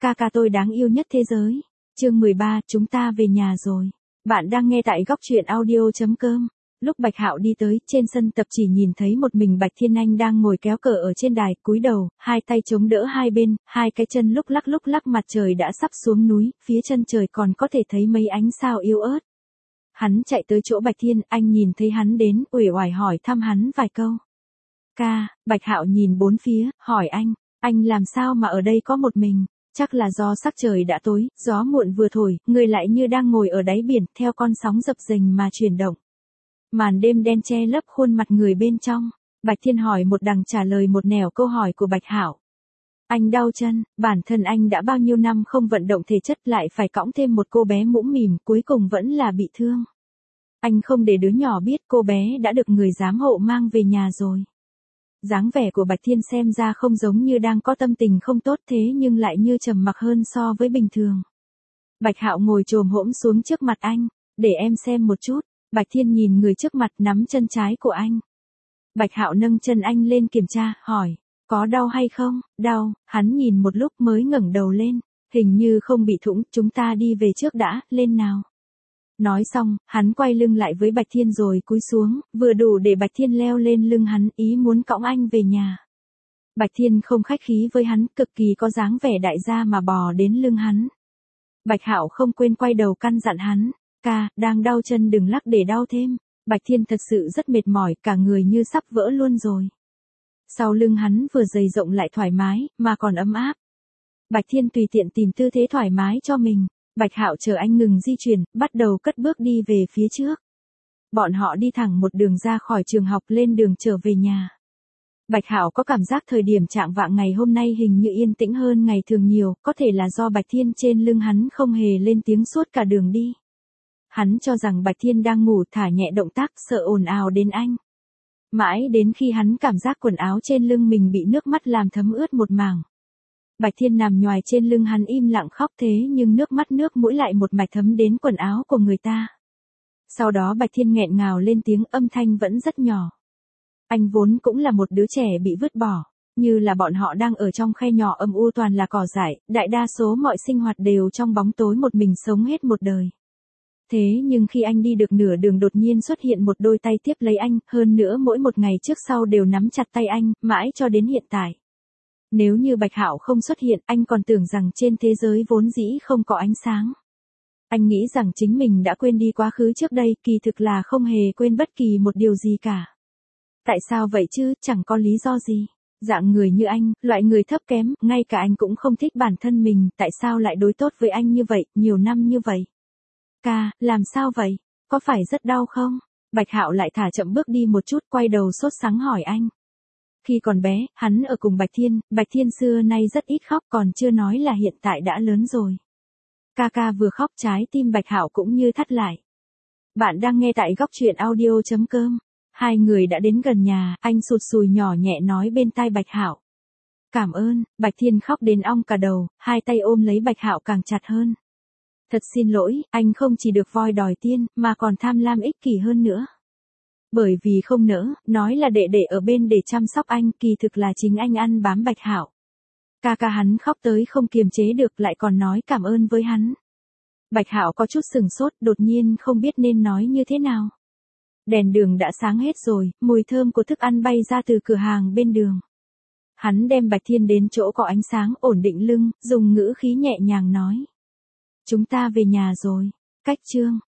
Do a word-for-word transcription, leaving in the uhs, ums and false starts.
ca ca tôi đáng yêu nhất thế giới. Chương mười ba, chúng ta về nhà rồi. Bạn đang nghe tại góc truyện audio chấm com. Lúc Bạch Hạo đi tới, trên sân tập chỉ nhìn thấy một mình Bạch Thiên Anh đang ngồi kéo cờ ở trên đài, cúi đầu, hai tay chống đỡ hai bên, hai cái chân lúc lắc lúc lắc, mặt trời đã sắp xuống núi, phía chân trời còn có thể thấy mấy ánh sao yếu ớt. Hắn chạy tới chỗ Bạch Thiên, anh nhìn thấy hắn đến, uể oải hỏi thăm hắn vài câu. Ca, Bạch Hạo nhìn bốn phía, hỏi anh, anh làm sao mà ở đây có một mình? Chắc là do sắc trời đã tối, gió muộn vừa thổi, người lại như đang ngồi ở đáy biển, theo con sóng dập dềnh mà chuyển động. Màn đêm đen che lấp khuôn mặt người bên trong. Bạch Thiên hỏi một đằng trả lời một nẻo câu hỏi của Bạch Hạo. Anh đau chân, bản thân anh đã bao nhiêu năm không vận động thể chất, lại phải cõng thêm một cô bé mũm mỉm, cuối cùng vẫn là bị thương. Anh không để đứa nhỏ biết cô bé đã được người giám hộ mang về nhà rồi. Dáng vẻ của Bạch Thiên xem ra không giống như đang có tâm tình không tốt, thế nhưng lại như trầm mặc hơn so với bình thường. Bạch Hạo ngồi chồm hổm xuống trước mặt anh, để em xem một chút. Bạch Thiên nhìn người trước mặt, nắm chân trái của anh. Bạch Hạo nâng chân anh lên kiểm tra, hỏi, có đau hay không? Đau. Hắn nhìn một lúc mới ngẩng đầu lên, hình như không bị thủng, chúng ta đi về trước đã, lên nào. Nói xong, hắn quay lưng lại với Bạch Thiên rồi cúi xuống, vừa đủ để Bạch Thiên leo lên lưng hắn, ý muốn cõng anh về nhà. Bạch Thiên không khách khí với hắn, cực kỳ có dáng vẻ đại gia mà bò đến lưng hắn. Bạch Hạo không quên quay đầu căn dặn hắn, ca, đang đau chân đừng lắc để đau thêm. Bạch Thiên thật sự rất mệt mỏi, cả người như sắp vỡ luôn rồi. Sau lưng hắn vừa dày rộng lại thoải mái, mà còn ấm áp. Bạch Thiên tùy tiện tìm tư thế thoải mái cho mình. Bạch Hạo chờ anh ngừng di chuyển, bắt đầu cất bước đi về phía trước. Bọn họ đi thẳng một đường ra khỏi trường học, lên đường trở về nhà. Bạch Hạo có cảm giác thời điểm chạng vạng ngày hôm nay hình như yên tĩnh hơn ngày thường nhiều, có thể là do Bạch Thiên trên lưng hắn không hề lên tiếng suốt cả đường đi. Hắn cho rằng Bạch Thiên đang ngủ, thả nhẹ động tác, sợ ồn ào đến anh. Mãi đến khi hắn cảm giác quần áo trên lưng mình bị nước mắt làm thấm ướt một mảng. Bạch Thiên nằm nhoài trên lưng hắn im lặng khóc, thế nhưng nước mắt nước mũi lại một mạch thấm đến quần áo của người ta. Sau đó Bạch Thiên nghẹn ngào lên tiếng, âm thanh vẫn rất nhỏ. Anh vốn cũng là một đứa trẻ bị vứt bỏ, như là bọn họ đang ở trong khe nhỏ âm u toàn là cỏ dại, đại đa số mọi sinh hoạt đều trong bóng tối, một mình sống hết một đời. Thế nhưng khi anh đi được nửa đường đột nhiên xuất hiện một đôi tay tiếp lấy anh, hơn nữa mỗi một ngày trước sau đều nắm chặt tay anh, mãi cho đến hiện tại. Nếu như Bạch Hạo không xuất hiện, anh còn tưởng rằng trên thế giới vốn dĩ không có ánh sáng. Anh nghĩ rằng chính mình đã quên đi quá khứ trước đây, kỳ thực là không hề quên bất kỳ một điều gì cả. Tại sao vậy chứ, chẳng có lý do gì. Dạng người như anh, loại người thấp kém, ngay cả anh cũng không thích bản thân mình, tại sao lại đối tốt với anh như vậy, nhiều năm như vậy. Ca, làm sao vậy? Có phải rất đau không? Bạch Hạo lại thả chậm bước đi một chút, quay đầu sốt sắng hỏi anh. Khi còn bé, hắn ở cùng Bạch Thiên, Bạch Thiên xưa nay rất ít khóc, còn chưa nói là hiện tại đã lớn rồi. Ca ca vừa khóc trái tim Bạch Hạo cũng như thắt lại. Bạn đang nghe tại góc truyện audio chấm com. Hai người đã đến gần nhà, anh sụt sùi nhỏ nhẹ nói bên tai Bạch Hạo. Cảm ơn. Bạch Thiên khóc đến ong cả đầu, hai tay ôm lấy Bạch Hạo càng chặt hơn. Thật xin lỗi, anh không chỉ được voi đòi tiên, mà còn tham lam ích kỷ hơn nữa. Bởi vì không nỡ, nói là đệ đệ ở bên để chăm sóc anh, kỳ thực là chính anh ăn bám Bạch Hạo. Ca ca hắn khóc tới không kiềm chế được, lại còn nói cảm ơn với hắn. Bạch Hạo có chút sừng sốt, đột nhiên không biết nên nói như thế nào. Đèn đường đã sáng hết rồi, mùi thơm của thức ăn bay ra từ cửa hàng bên đường. Hắn đem Bạch Thiên đến chỗ có ánh sáng, ổn định lưng, dùng ngữ khí nhẹ nhàng nói. Chúng ta về nhà rồi. Cách chương.